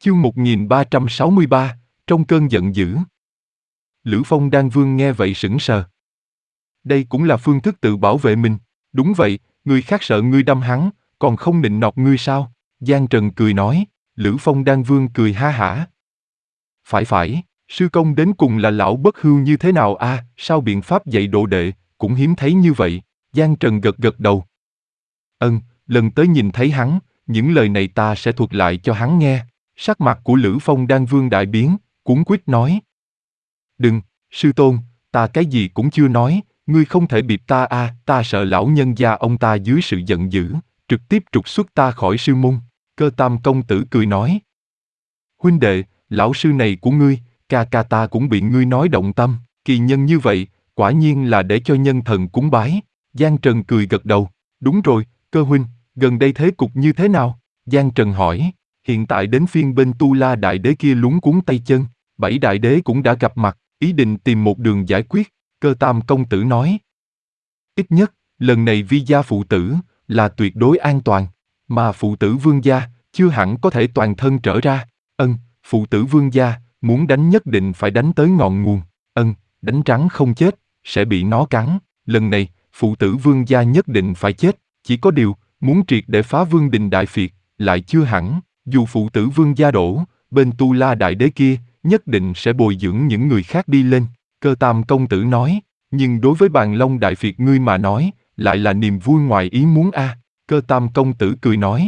Chương 1363, trong cơn giận dữ. Lữ Phong Đan Vương nghe vậy sững sờ. Đây cũng là phương thức tự bảo vệ mình. Đúng vậy, người khác sợ ngươi đâm hắn, còn không nịnh nọt ngươi sao? Giang Trần cười nói. Lữ Phong Đan Vương cười ha hả. Phải, sư công đến cùng là lão bất hưu như thế nào a? Sao biện pháp dạy đồ đệ, cũng hiếm thấy như vậy. Giang Trần gật gật đầu. Lần tới nhìn thấy hắn, những lời này ta sẽ thuật lại cho hắn nghe. Sắc mặt của Lữ Phong Đan Vương đại biến, cuống quýt nói. Đừng, sư tôn, ta cái gì cũng chưa nói, ngươi không thể bịp ta a, ta sợ lão nhân gia ông ta dưới sự giận dữ, trực tiếp trục xuất ta khỏi sư môn. Cơ Tam công tử cười nói. Huynh đệ, lão sư này của ngươi, ca ca ta cũng bị ngươi nói động tâm, kỳ nhân như vậy, quả nhiên là để cho nhân thần cúng bái. Giang Trần cười gật đầu. Đúng rồi, Cơ huynh, gần đây thế cục như thế nào? Giang Trần hỏi. Hiện tại đến phiên bên Tu La Đại Đế kia luống cuống tay chân, 7 đại đế cũng đã gặp mặt, ý định tìm một đường giải quyết. Cơ Tam công tử nói. Ít nhất, lần này Vi gia phụ tử là tuyệt đối an toàn, mà phụ tử Vương gia chưa hẳn có thể toàn thân trở ra. Phụ tử Vương gia muốn đánh nhất định phải đánh tới ngọn nguồn. Đánh rắn không chết sẽ bị nó cắn. Lần này phụ tử Vương gia nhất định phải chết. Chỉ có điều muốn triệt để phá Vương đình Đại Phiệt lại chưa hẳn. Dù phụ tử Vương gia đổ, bên Tu La Đại Đế kia nhất định sẽ bồi dưỡng những người khác đi lên. Cơ Tam công tử nói. Nhưng đối với Bàn Long Đại Phiệt ngươi mà nói, lại là niềm vui ngoài ý muốn a. Cơ Tam công tử cười nói.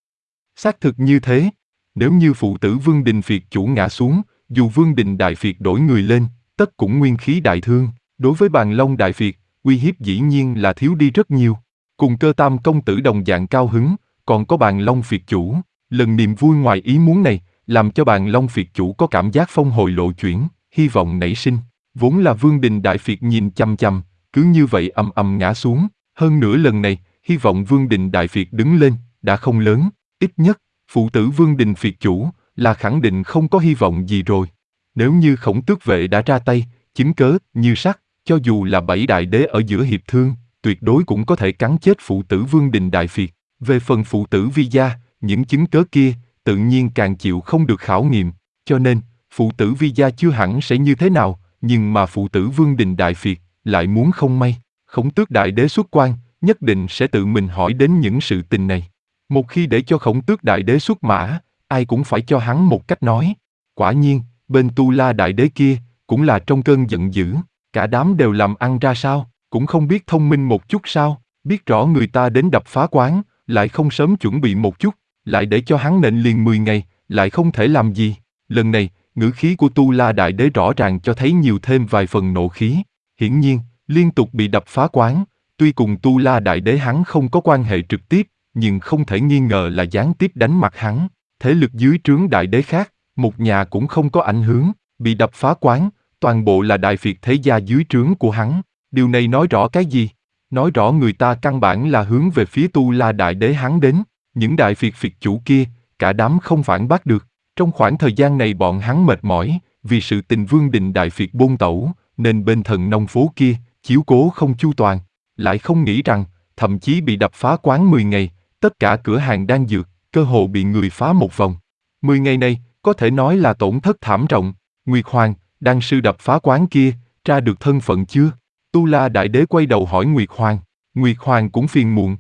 Xác thực như thế. Nếu như phụ tử Vương đình Phiệt chủ ngã xuống, dù Vương đình Đại Phiệt đổi người lên, tất cũng nguyên khí đại thương. Đối với Bàn Long Đại Phiệt, uy hiếp dĩ nhiên là thiếu đi rất nhiều. Cùng Cơ Tam công tử đồng dạng cao hứng, còn có Bàn Long Phiệt chủ. Lần niềm vui ngoài ý muốn này, làm cho Bàn Long Phiệt chủ có cảm giác phong hồi lộ chuyển, hy vọng nảy sinh. Vốn là Vương đình Đại Phiệt nhìn chằm chằm, cứ như vậy ầm ầm ngã xuống. Hơn nữa lần này, hy vọng Vương đình Đại Phiệt đứng lên, đã không lớn. Ít nhất, phụ tử Vương đình Phiệt chủ là khẳng định không có hy vọng gì rồi. Nếu như Khổng Tước vệ đã ra tay, chứng cớ như sắt, cho dù là 7 đại đế ở giữa hiệp thương, tuyệt đối cũng có thể cắn chết phụ tử Vương đình Đại Phiệt. Về phần phụ tử Vi gia, những chứng cớ kia tự nhiên càng chịu không được khảo nghiệm, cho nên phụ tử Vi gia chưa hẳn sẽ như thế nào, nhưng mà phụ tử Vương đình Đại Phiệt lại muốn không may. Khổng Tước đại đế xuất quan, nhất định sẽ tự mình hỏi đến những sự tình này. Một khi để cho Khổng Tước đại đế xuất mã, ai cũng phải cho hắn một cách nói. Quả nhiên, bên Tu La đại đế kia cũng là trong cơn giận dữ, cả đám đều làm ăn ra sao, cũng không biết thông minh một chút sao, biết rõ người ta đến đập phá quán, lại không sớm chuẩn bị một chút, lại để cho hắn nện liền 10 ngày, lại không thể làm gì. Lần này, ngữ khí của Tu La đại đế rõ ràng cho thấy nhiều thêm vài phần nộ khí. Hiển nhiên, liên tục bị đập phá quán, tuy cùng Tu La đại đế hắn không có quan hệ trực tiếp, nhưng không thể nghi ngờ là gián tiếp đánh mặt hắn. Thế lực dưới trướng đại đế khác, một nhà cũng không có ảnh hưởng, bị đập phá quán, toàn bộ là Đại Phiệt thế gia dưới trướng của hắn. Điều này nói rõ cái gì? Nói rõ người ta căn bản là hướng về phía Tu La đại đế hắn đến. Những Đại Phiệt Phiệt chủ kia, cả đám không phản bác được. Trong khoảng thời gian này bọn hắn mệt mỏi, vì sự tình Vương đình Đại Phiệt bôn tẩu, nên bên thần nông phố kia, chiếu cố không chu toàn. Lại không nghĩ rằng, thậm chí bị đập phá quán 10 ngày, tất cả cửa hàng đan dược, cơ hồ bị người phá một vòng. 10 ngày này, có thể nói là tổn thất thảm trọng. Nguyệt Hoàng, đan sư đập phá quán kia, tra được thân phận chưa? Tu La đại đế quay đầu hỏi Nguyệt Hoàng. Nguyệt Hoàng cũng phiền muộn.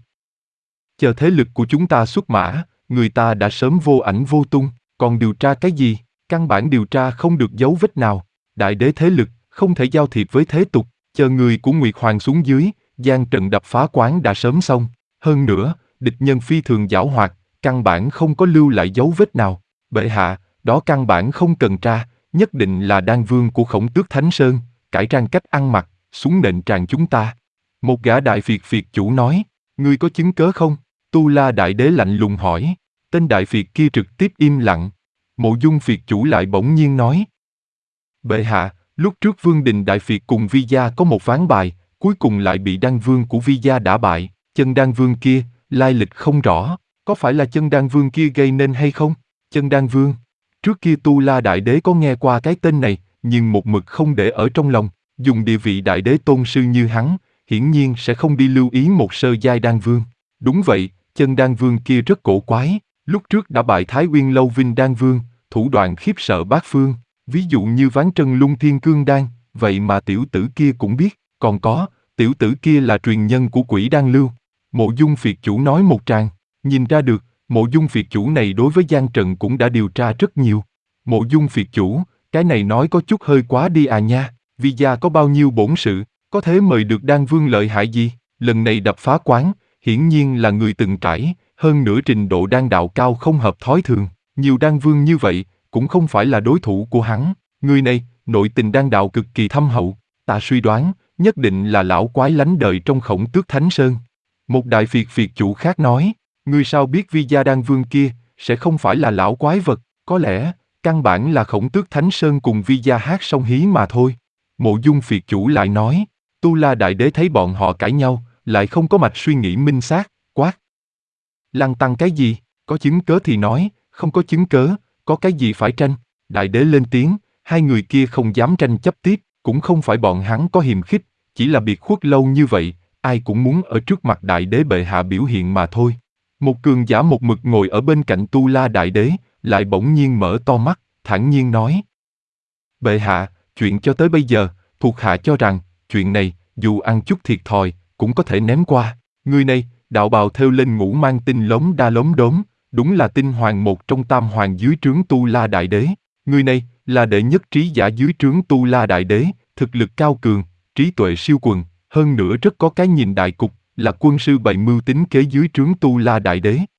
Chờ thế lực của chúng ta xuất mã, người ta đã sớm vô ảnh vô tung, còn điều tra cái gì? Căn bản điều tra không được dấu vết nào. Đại đế thế lực, không thể giao thiệp với thế tục, chờ người của Nguyệt Hoàng xuống dưới, Giang trận đập phá quán đã sớm xong. Hơn nữa, địch nhân phi thường giảo hoạt, căn bản không có lưu lại dấu vết nào. Bệ hạ, đó căn bản không cần tra, nhất định là đan vương của Khổng Tước Thánh Sơn, cải trang cách ăn mặc, xuống nện tràng chúng ta. Một gã Đại Phiệt Phiệt chủ nói, ngươi có chứng cớ không? Tu La đại đế lạnh lùng hỏi. Tên Đại Phiệt kia trực tiếp im lặng. Mộ Dung Phiệt chủ lại bỗng nhiên nói. Bệ hạ, lúc trước Vương đình Đại Phiệt cùng Vi gia có một ván bài, cuối cùng lại bị đan vương của Vi gia đả bại. Chân đan vương kia, lai lịch không rõ, có phải là chân đan vương kia gây nên hay không? Chân đan vương. Trước kia Tu La đại đế có nghe qua cái tên này, nhưng một mực không để ở trong lòng. Dùng địa vị đại đế tôn sư như hắn, hiển nhiên sẽ không đi lưu ý một sơ giai đan vương. Đúng vậy, chân đan vương kia rất cổ quái, lúc trước đã bại Thái Uyên Lâu Vinh đan vương, thủ đoạn khiếp sợ bát phương, ví dụ như Ván Trân Lung Thiên Cương Đan, vậy mà tiểu tử kia cũng biết, còn có, tiểu tử kia là truyền nhân của Quỷ Đan Lưu. Mộ Dung Phiệt Chủ nói một tràng, nhìn ra được, Mộ Dung Phiệt Chủ này đối với Giang Trần cũng đã điều tra rất nhiều. Mộ Dung Phiệt Chủ, cái này nói có chút hơi quá đi à nha, Vi gia có bao nhiêu bổn sự, có thể mời được Đan Vương lợi hại gì, lần này đập phá quán, hiển nhiên là người từng trải, hơn nữa trình độ đan đạo cao không hợp thói thường, nhiều đan vương như vậy, cũng không phải là đối thủ của hắn, người này, nội tình đan đạo cực kỳ thâm hậu, ta suy đoán, nhất định là lão quái lánh đời trong Khổng Tước Thánh Sơn. Một đại phiệt chủ khác nói, ngươi sao biết Vi gia đan vương kia, sẽ không phải là lão quái vật, có lẽ, căn bản là Khổng Tước Thánh Sơn cùng Vi gia hát song hí mà thôi. Mộ Dung Phiệt Chủ lại nói, Tu La Đại Đế thấy bọn họ cãi nhau, lại không có mạch suy nghĩ minh xác, quát. Lăng tăng cái gì, có chứng cớ thì nói, không có chứng cớ, có cái gì phải tranh. Đại Đế lên tiếng, hai người kia không dám tranh chấp tiếp, cũng không phải bọn hắn có hiềm khích, chỉ là biệt khuất lâu như vậy, ai cũng muốn ở trước mặt Đại Đế bệ hạ biểu hiện mà thôi. Một cường giả một mực ngồi ở bên cạnh Tu La Đại Đế, lại bỗng nhiên mở to mắt, thản nhiên nói. Bệ hạ, chuyện cho tới bây giờ, thuộc hạ cho rằng, chuyện này, dù ăn chút thiệt thòi, cũng có thể ném qua. Người này, đạo bào thêu lên ngũ mang tinh lống đa lống đốm, đúng là tinh hoàng một trong tam hoàng dưới trướng Tu La Đại Đế. Người này, là đệ nhất trí giả dưới trướng Tu La Đại Đế, thực lực cao cường, trí tuệ siêu quần, hơn nữa rất có cái nhìn đại cục, là quân sư bày mưu tính kế dưới trướng Tu La Đại Đế.